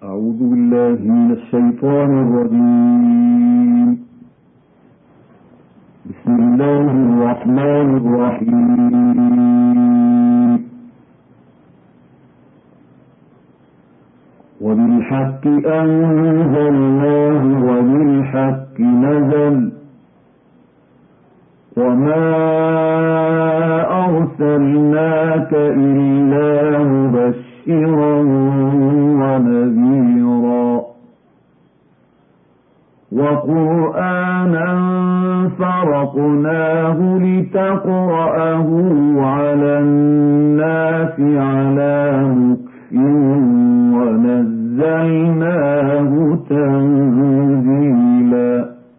أعوذ بالله من الشيطان الرجيم. بسم الله الرحمن الرحيم. وبالحق أنزلناه وبالحق نزل وما أرسلناك إلا مبشرا ونذيرا وقرآنا فرقناه لتقرأه على الناس على مكث ونزلناه تنزيلا.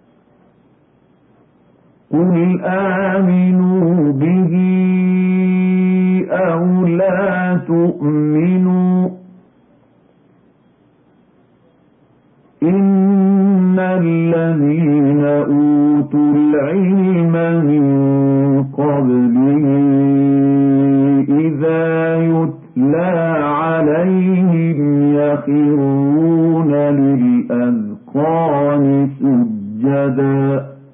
قل آمنوا به أو لا تؤمنوا إن الذين أوتوا العلم من قبله إذا يتلى عليهم يخرون للأذقان سجدا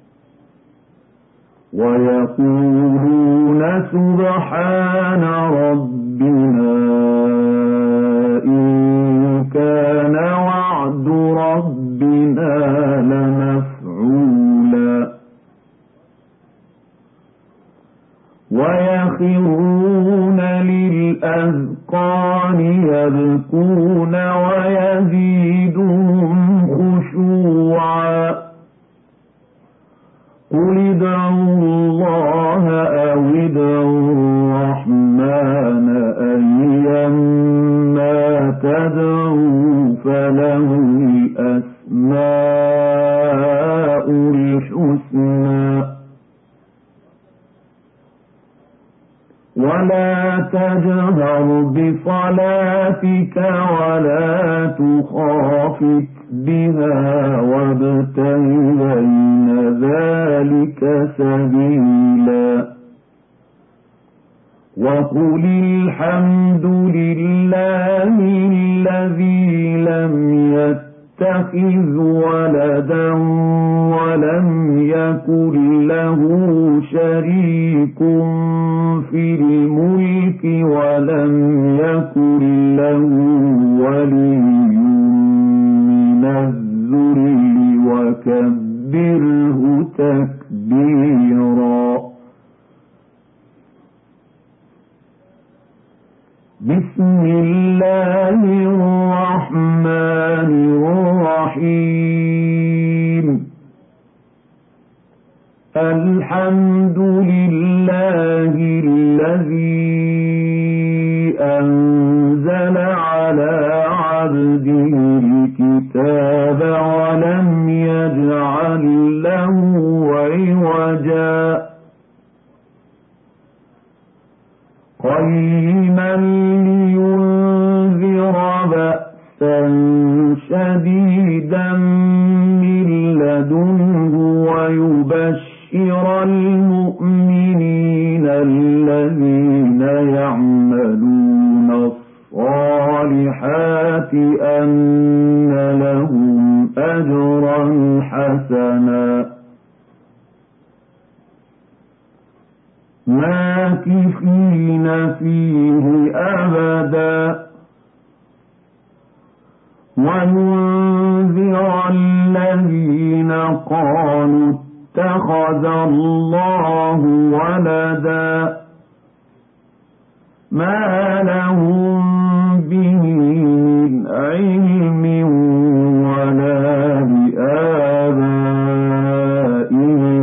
ويقولون سبحان ربنا إن كان وعد ربنا لمفعولا ويخرون للأذقان يبكون ويزيدهم خشوعا. قل ادعوا الله أو ادعوا الرحمن أيما تدعوا فله الأسماء الحسنى ولا تجهر بصلاتك ولا تخافت بها وابتغ بين ذلك سبيلا. وقل الحمد لله الذي لم يتخذ ولدا ولم يكن له شريك في الملك ولم يكن له ولي من الذل وكبره تكبيرا. بسم الله الرحمن الرحيم. الحمد لله الذي أنزل على عبده الكتاب ولم يجعل له عوجا قيما لينذر بأسا شديدا من لدنه ويبشر المؤمنين الذين يعملون الصالحات أن لهم أجرا حسنا ماكثين فيه أبدا وينذر الذين قالوا اتخذ الله ولدا ما لهم به من علم ولا لآبائهم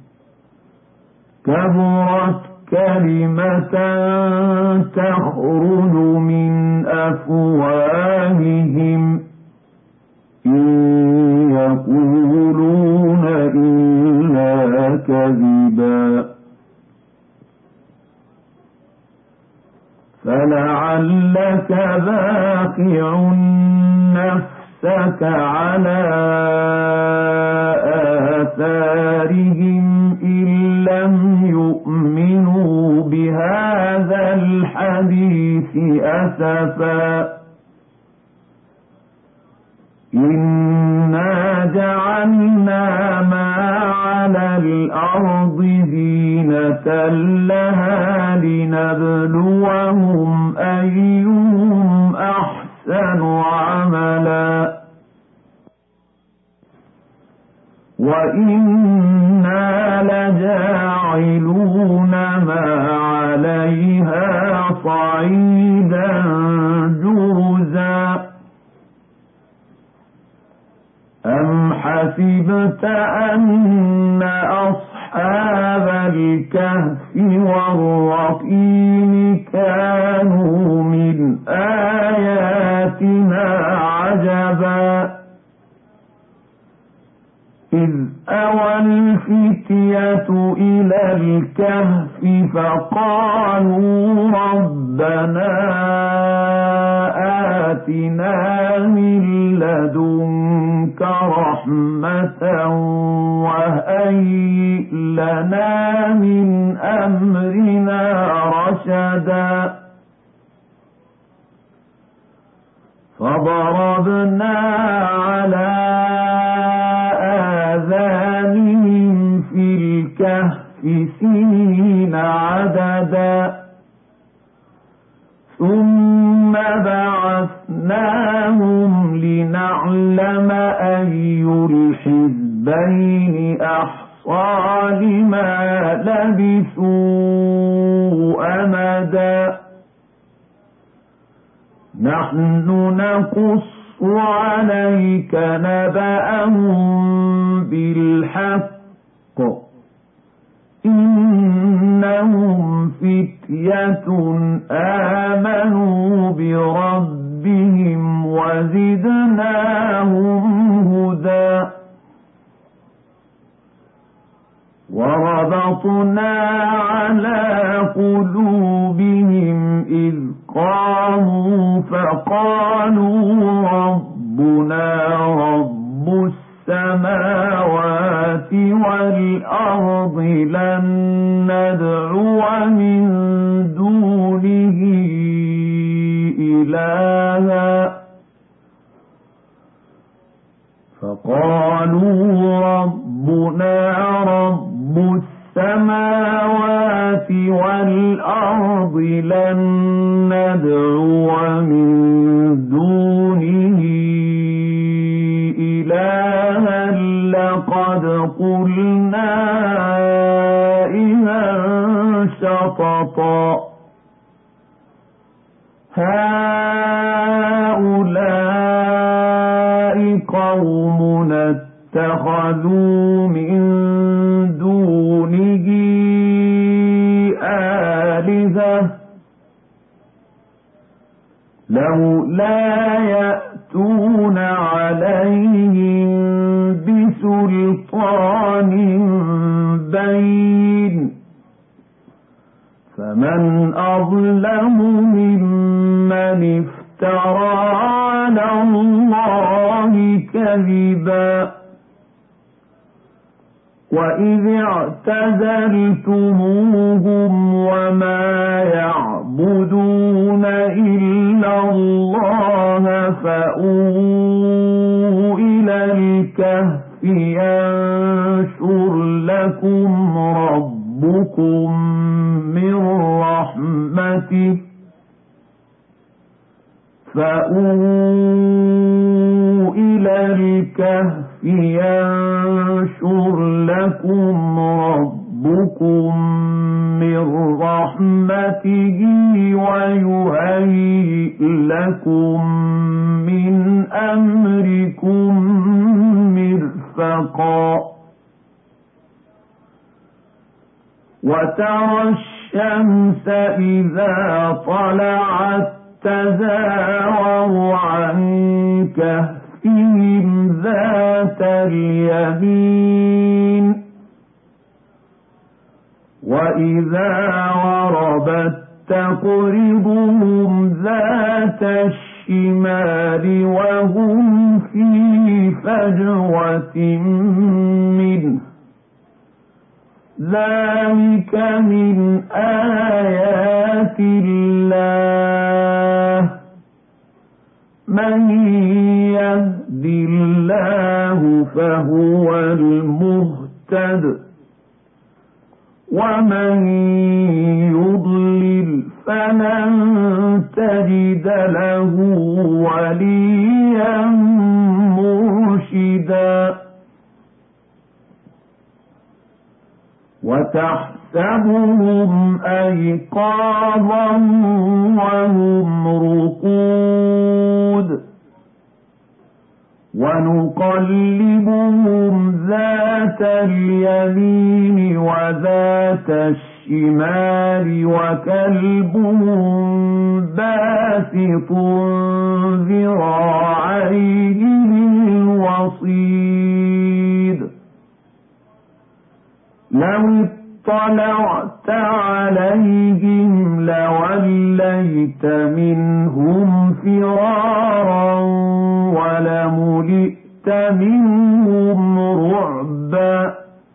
كبرت كلمة تخرج من أفواههم إن يقولون إلا كذبا فلعلك باخع نفسك على آثارهم إن لم يؤمنوا بهذا الحديث أسفا إنا جعلنا ما على الأرض زينة لها لنبلوهم أيهم أحسن عملا وإنا لجاعلون ما عليها صعيدا جرزا أم حسبت أن أصحاب الكهف والرقيم كانوا من آياتنا عجبا إذ أوى الفتية إلى الكهف فقالوا ربنا آتنا من لدنك رحمة وهيئ لنا من أمرنا رشدا فضربنا على آذانهم في الكهف سنين عددا ثم بعثناهم لنعلم أي الحزبين أحصى لما لبثوا أمدا نحن نقص عليك نبأهم بالحق إنهم فتية آمنوا بربهم وزدناهم هدى وربطنا على قلوبهم إذ قاموا فقالوا ربنا رب السماوات والأرض لن ندعو من دونه إلها فقالوا ربنا رب السماوات والأرض لن ندعو من دونه إلها لقد قلنا إذا شططا هؤلاء قومنا اتخذوا من دونه آلهة لولا يأتون عليهم بسلطان بين فمن أظلم ممن افترى على الله كذبا وإذ اعتزلتموهم وما يعبدون إلا الله فأووا إلى الكهف ينشر لكم ربكم من رحمته فأووا إلى الكهف ينشر لكم ربكم من رحمته ويهيئ لكم من أمركم مرفقا وترى الشمس إذا طلعت تزاور عن كهفهم ذات اليمين وإذا غربت تقرضهم ذات الشمال وهم في فجوة منه ذلك من آيات الله من يهد الله فهو المهتد ومن يضلل فلن تجد له وليا مرشدا وتحسبهم أيقاظا وهم رقود ونقلبهم ذات اليمين وذات الشمال وكلبهم باسط ذراعيه بالوصيد لو اطلعت عليهم لوليت منهم فرارا ولملئت منهم رعبا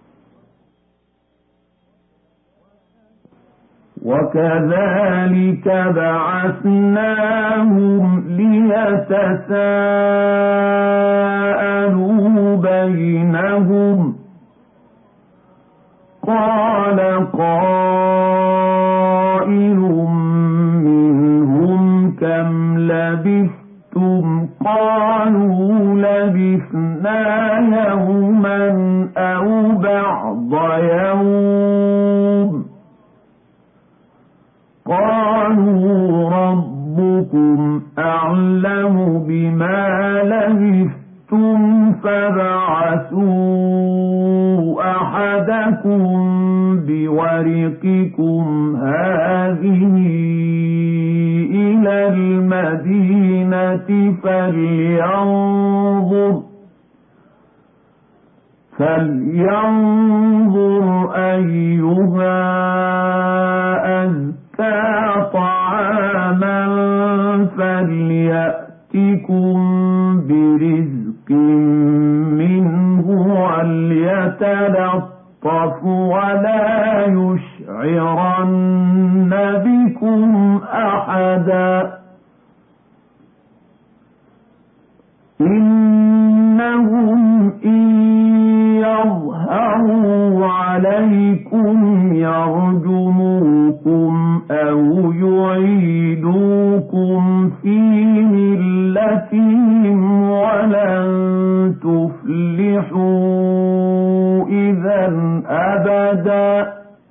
وكذلك بعثناهم ليتساءلوا بينهم قال قائل منهم كم لبثتم قالوا لبثنا يوما أو بعض يوم قالوا ربكم أعلم بما لبثتم فابعثوا أحدكم بورقكم هذه إلى المدينة فلينظر أيها أزكى طعاما فليأتكم برزق منه وليتلطف ولا يشعرن بكم أحدا إنهم إن يظهروا عليكم يرجموكم أو يعيدوكم في ملتهم ولن تفلحوا إذا أبدا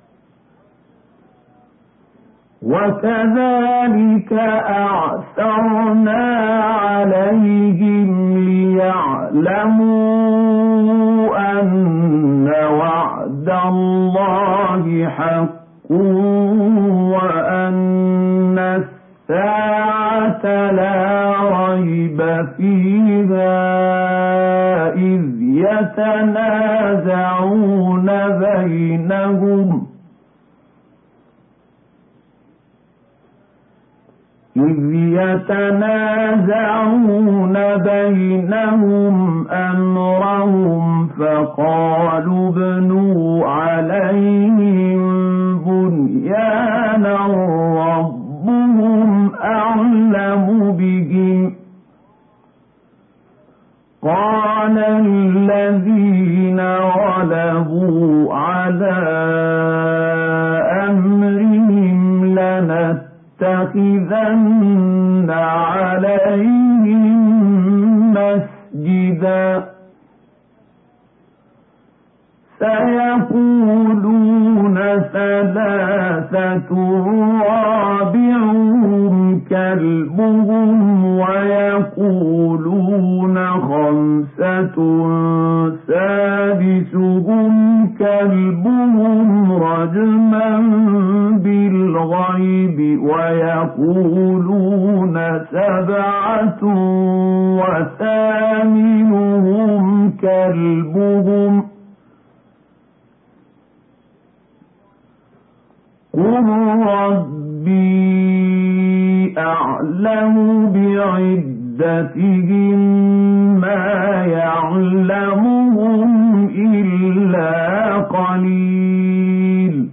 وكذلك أعثرنا عليهم ليعلموا أن وعد الله حق وأن الساعة لا ريب فيها إذ يتنازعون بينهم أمرهم فقالوا ابنوا عليهم بنيانا ربهم أعلم بهم قال الذين غلبوا على أمرهم لنتخذن عليهم مسجدا سيقولون ثلاثة رابعهم كلبهم ويقولون خمسة سادسهم كلبهم رجما بالغيب ويقولون سبعة وثامنهم كلبهم قل ربي أعلم بعدتهم ما يعلمهم إلا قليل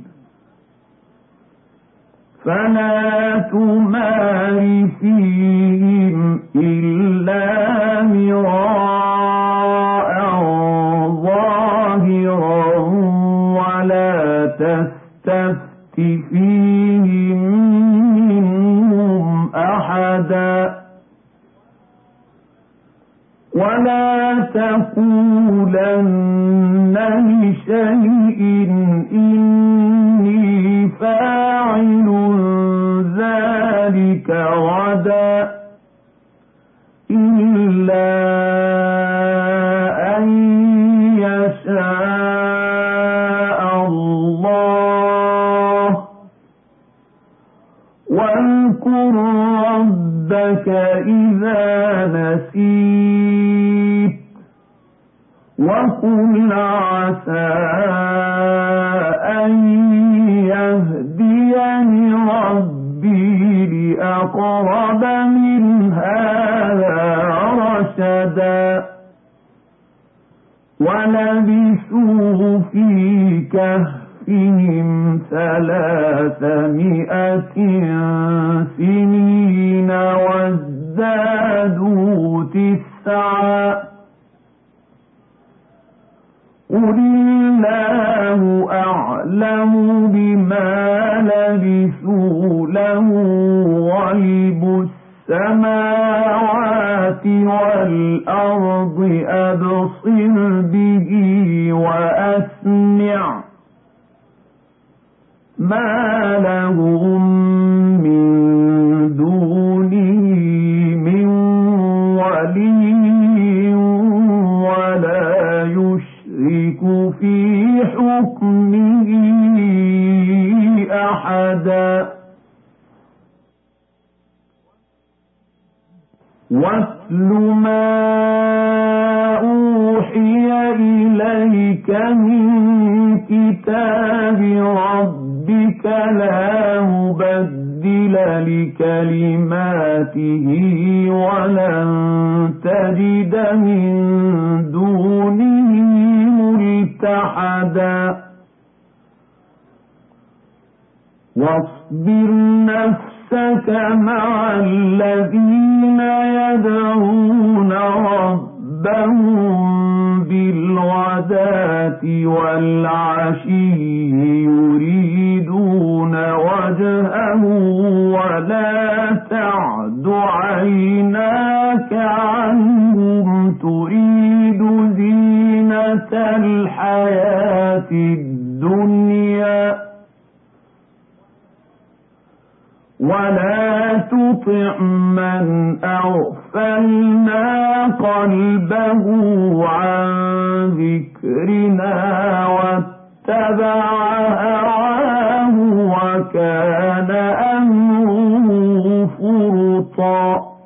فلا تمار فيهم إلا إلا مراء ظاهرا ولا تستفت فيهم منهم أحدا ولا تقولن لشيء إني فاعل ذلك غدا إلا أن يشاء الله واذكر ربك إذا نسيت وقل عسى أن يهديني ربي لأقرب من هذا رشدا ولبثوا في كهفهم 300 سنين وازدادوا 9 قل الله أعلم بما لبثوا له غيب السماوات والأرض أبصر به وأسمع ما لهم من دونه من ولي ولا يشرك في حكمه أحدا واتل ما أوحي إليك من كتاب ربك لا مبدل لكلماته ولن تجد من دونه ملتحدا واصبر نفسك مع الذين يدعون ربهم بالغداة والعشي يريدون وجهه ولا تعد عيناك عنهم تريد زينة الحياة الدنيا ولا تطع من أغفلنا قلبه عن ذكرنا واتبع هواه وكان أمره فرطا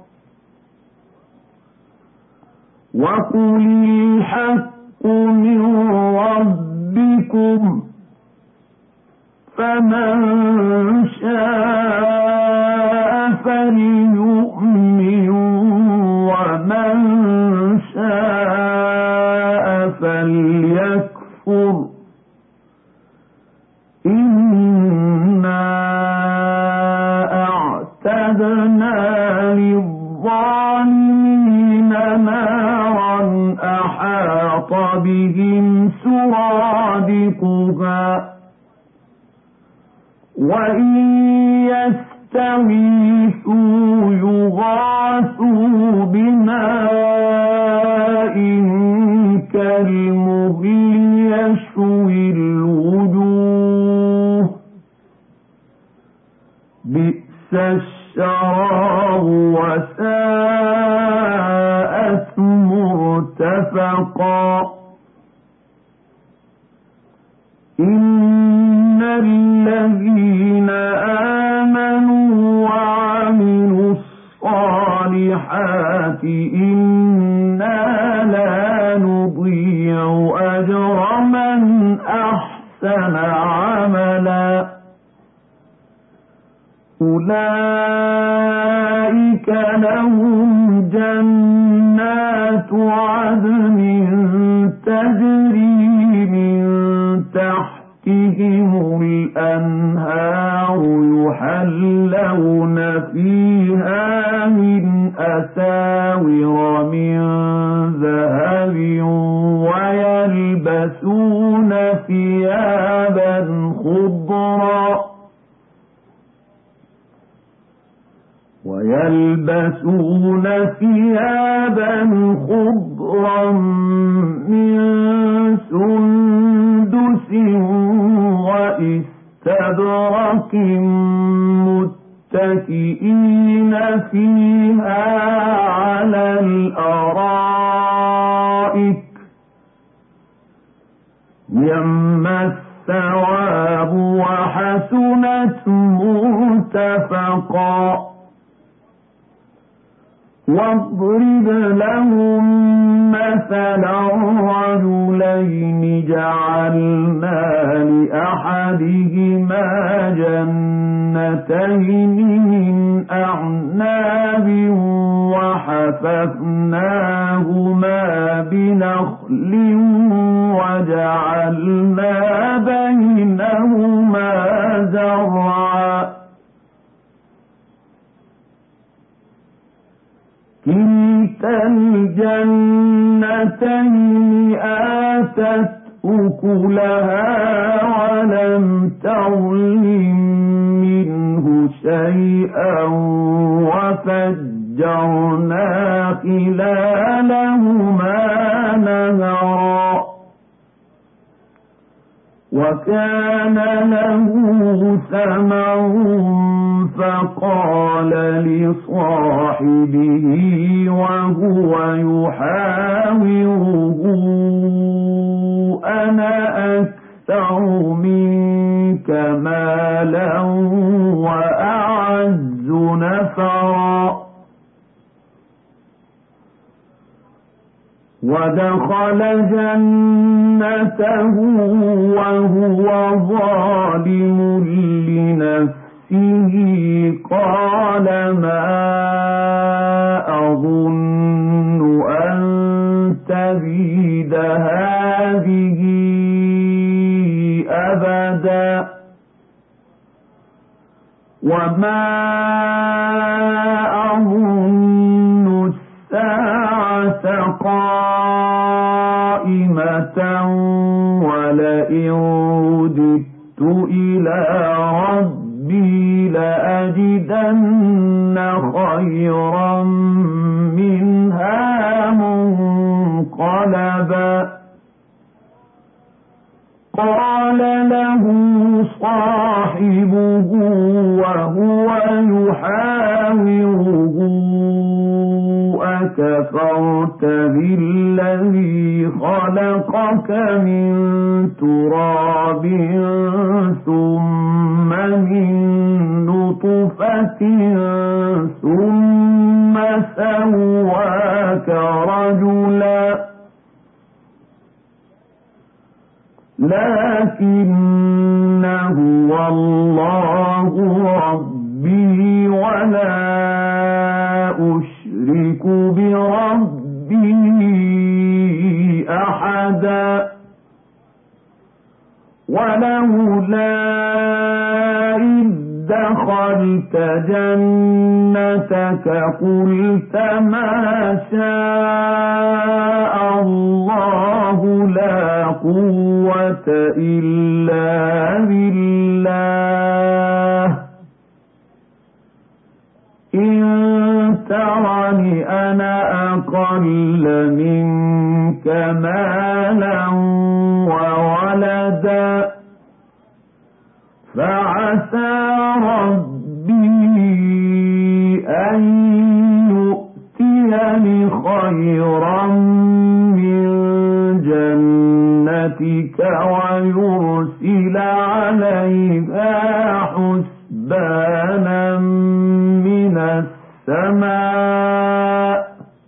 وقل الحق من ربكم فمن شاء فليؤمن ومن شاء فليكفر إنا أعتدنا للظالمين نارا أحاط بهم سرادقها وإن يستغيثوا يغاثوا بماء كالمهل يشوي الوجوه بئس الشراب وساءت مرتفقا إن الذين آمنوا وعملوا الصالحات إنا لا نضيع أجر من أحسن عملا أولئك لهم جنات عدن تجري من تحتهم الأنهار يحلون فيها من أساور من ذهب ويلبسون ثيابا خضرا من سندس وإستبرق متكئين فيها على الأرائك نعم الثواب وحسنت مرتفقا واضرب لهم مثلا رجلين جعلنا لأحدهما جنتين من أعناب وحففناهما بنخل وجعلنا بينهما زرعا كلتا الجنتين آتت أكلها ولم تظلم منه شيئا وفجرنا خلالهما نهرا وكان له ثمر فقال لصاحبه وهو يحاوره أنا أكثر منك مالا وأعز نفرا ودخل جنته وهو ظالم لنفسه قال ما أظن أن تبيد هذه أبدا وما أظن الساعة قائمة ولئن رددت إلى ربي لأجدن خيرا منها منقلبا قال له صاحبه وهو يحاوره أكفرت بالذي خلقك من تراب ثم من نطفة ثم سواك رجلا لكن هو الله ربي ولا أشرك بربي أحدا ولولا إذ دخلت جنتك قلت ما شاء الله لا قوة إلا بالله إن ترني أنا أقل منك مالا وولدا فعسى ربي أن يؤتيني خيرا من جنتك ويرسل عليها حسبانا من السماء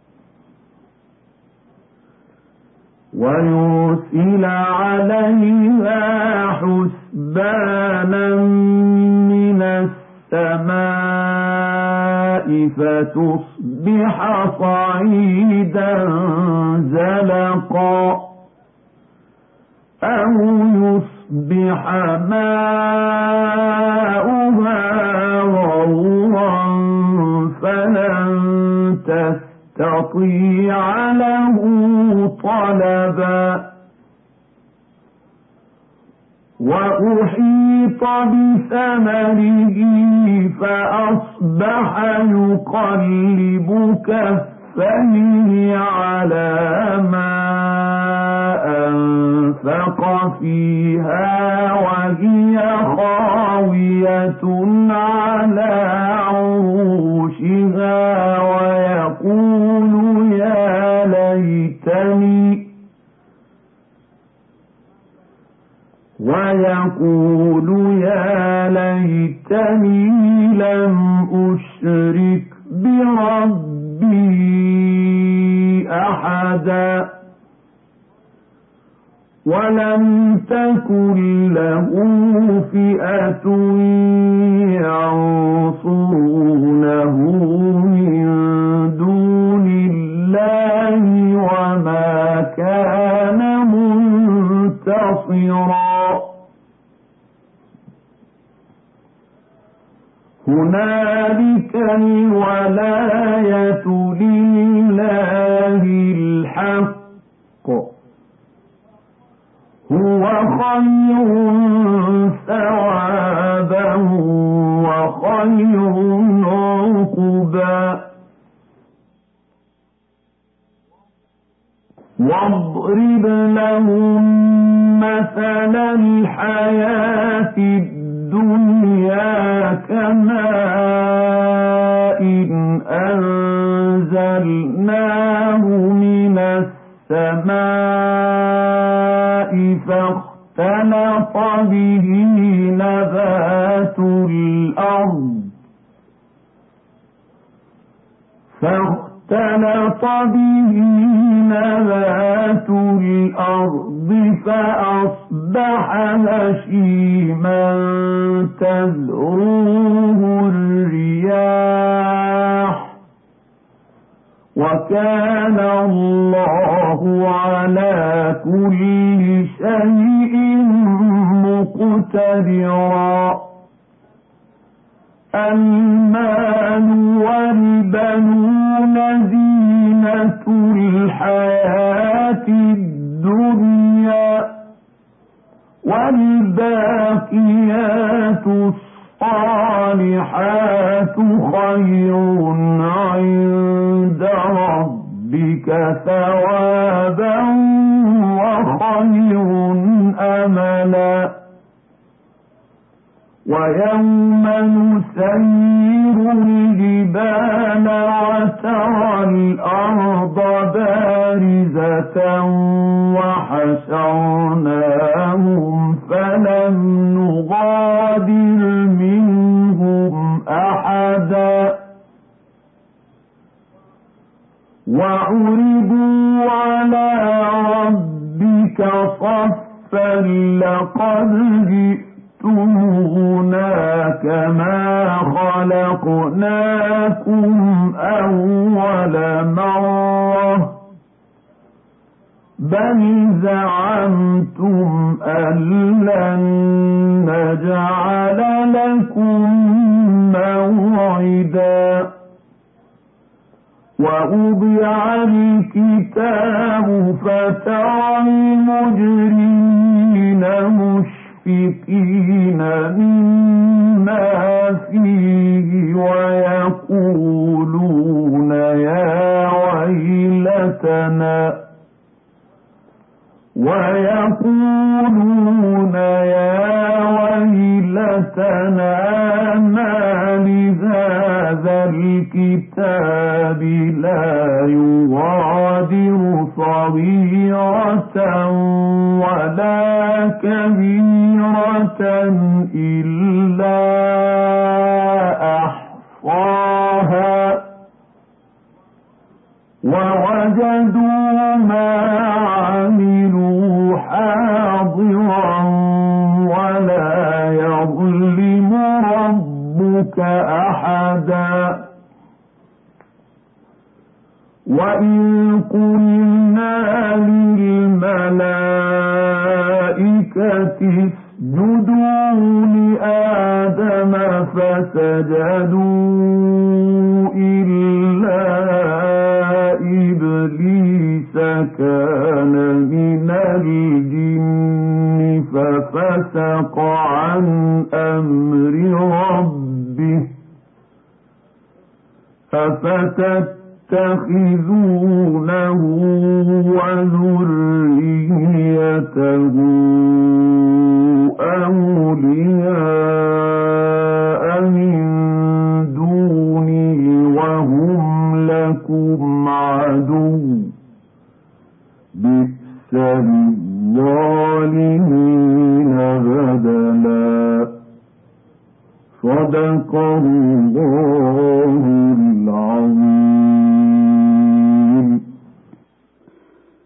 فتصبح صعيدا زلقا أو يصبح ماؤها غورا فلن يستطيع له طلبا وأحيط بثمره فأصبح يقلب كفيه على ما أنفق فيها وهي خاوية على عروشها ويقول يا ليتني لم أشرك بربي أحدا ولم تكن له فئة ينصرونه من دون الله وما كان منتصرا هنالك الولاية لله الحق هو خير ثوابا وخير عقبا واضرب لهم مثل الحياة الدنيا كماء أنزلناه من السماء فاختلط به نبات الأرض فأصبح هشيما تذروه الرياح وكان الله على كل شيء مقتدرا المال والبنون زينة الحياة الدنيا والباقيات الصالحات خير عند ربك ثوابا وخير أملا ويوم نسير الجبال وترى الأرض بارزة وحشرناهم فلم نغادر منهم أحدا وعرضوا على ربك صفا لقد جئتمونا كما خلقناكم أول مرة بل زعمتم أن لن نجعل لكم موعدا ووضع الكتاب فترى المجرمين مشفقين مما فيه ويقولون يا ويلتنا ما لهذا الكتاب لا يغادر صغيرة ولا كبيرة إلا أحصاها ووجدوا ما عملوا حاضرا ولا يظلم ربك أحدا وإن قلنا للملائكة اسجدوا لآدم فسجدوا إلا إبليس كان من الجن ففسق عن أمر ربه أفتتخذونه وذريته أولياء من دوني وهم لكم عدو بئس للظالمين بدلا صدق الله